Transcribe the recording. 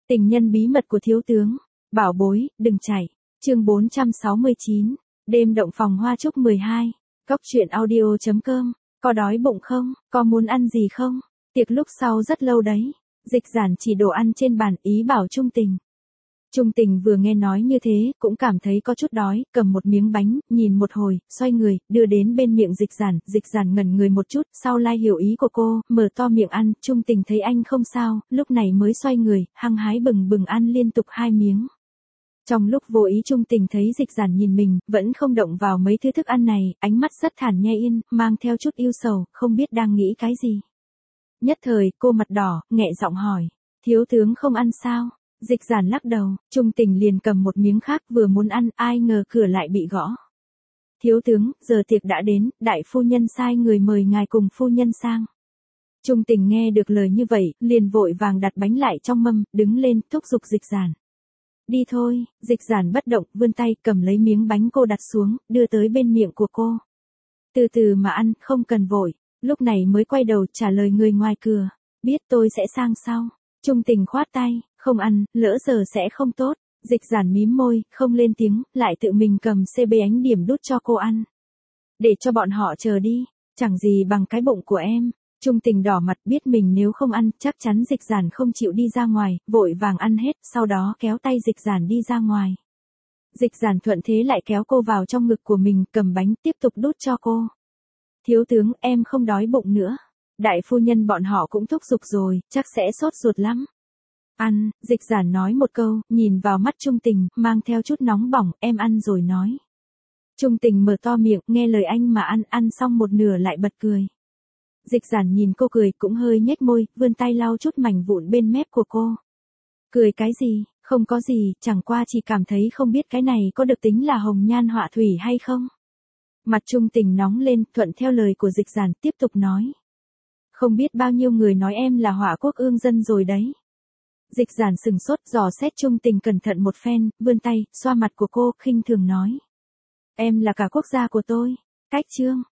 Tình nhân bí mật của thiếu tướng. Bảo bối, đừng chạy. Chương 469. Đêm động phòng hoa trúc 12. Cóc truyện audio.com. Có đói bụng không? Có muốn ăn gì không? Tiệc lúc sau rất lâu đấy. Dịch giản chỉ đồ ăn trên bàn, ý bảo Trung Tình. Trung Tình vừa nghe nói như thế, cũng cảm thấy có chút đói, cầm một miếng bánh, nhìn một hồi, xoay người, đưa đến bên miệng Dịch giản ngẩn người một chút, sau lai hiểu ý của cô, mở to miệng ăn, Trung Tình thấy anh không sao, lúc này mới xoay người, hăng hái bừng bừng ăn liên tục 2 miếng. Trong lúc vô ý Trung Tình thấy Dịch giản nhìn mình, vẫn không động vào mấy thứ thức ăn này, ánh mắt rất thản nhiên yên, mang theo chút yêu sầu, không biết đang nghĩ cái gì. Nhất thời, cô mặt đỏ, nghẹ giọng hỏi, thiếu tướng không ăn sao? Dịch giản lắc đầu, Trung Tình liền cầm một miếng khác vừa muốn ăn, ai ngờ cửa lại bị gõ. Thiếu tướng, giờ tiệc đã đến, đại phu nhân sai người mời ngài cùng phu nhân sang. Trung Tình nghe được lời như vậy, liền vội vàng đặt bánh lại trong mâm, đứng lên, thúc giục Dịch giản. Đi thôi, Dịch giản bất động, vươn tay, cầm lấy miếng bánh cô đặt xuống, đưa tới bên miệng của cô. Từ từ mà ăn, không cần vội, lúc này mới quay đầu trả lời người ngoài cửa. Biết tôi sẽ sang sau. Trung Tình khoát tay, không ăn, lỡ giờ sẽ không tốt. Dịch giản mím môi, không lên tiếng, lại tự mình cầm CB ánh điểm đút cho cô ăn. Để cho bọn họ chờ đi, chẳng gì bằng cái bụng của em. Trung Tình đỏ mặt biết mình nếu không ăn, chắc chắn Dịch giản không chịu đi ra ngoài, vội vàng ăn hết, sau đó kéo tay Dịch giản đi ra ngoài. Dịch giản thuận thế lại kéo cô vào trong ngực của mình, cầm bánh tiếp tục đút cho cô. Thiếu tướng, em không đói bụng nữa. Đại phu nhân bọn họ cũng thúc giục rồi, chắc sẽ sốt ruột lắm. Ăn, Dịch giản nói một câu, nhìn vào mắt Trung Tình, mang theo chút nóng bỏng, em ăn rồi nói. Trung Tình mở to miệng, nghe lời anh mà ăn xong một nửa lại bật cười. Dịch giản nhìn cô cười, cũng hơi nhếch môi, vươn tay lau chút mảnh vụn bên mép của cô. Cười cái gì, không có gì, chẳng qua chỉ cảm thấy không biết cái này có được tính là hồng nhan họa thủy hay không. Mặt Trung Tình nóng lên, thuận theo lời của Dịch giản, tiếp tục nói. Không biết bao nhiêu người nói em là họa quốc ương dân rồi đấy. Dịch giản sừng sốt, dò xét Trung Tình cẩn thận một phen, vươn tay, xoa mặt của cô, khinh thường nói. Em là cả quốc gia của tôi. Cách chương.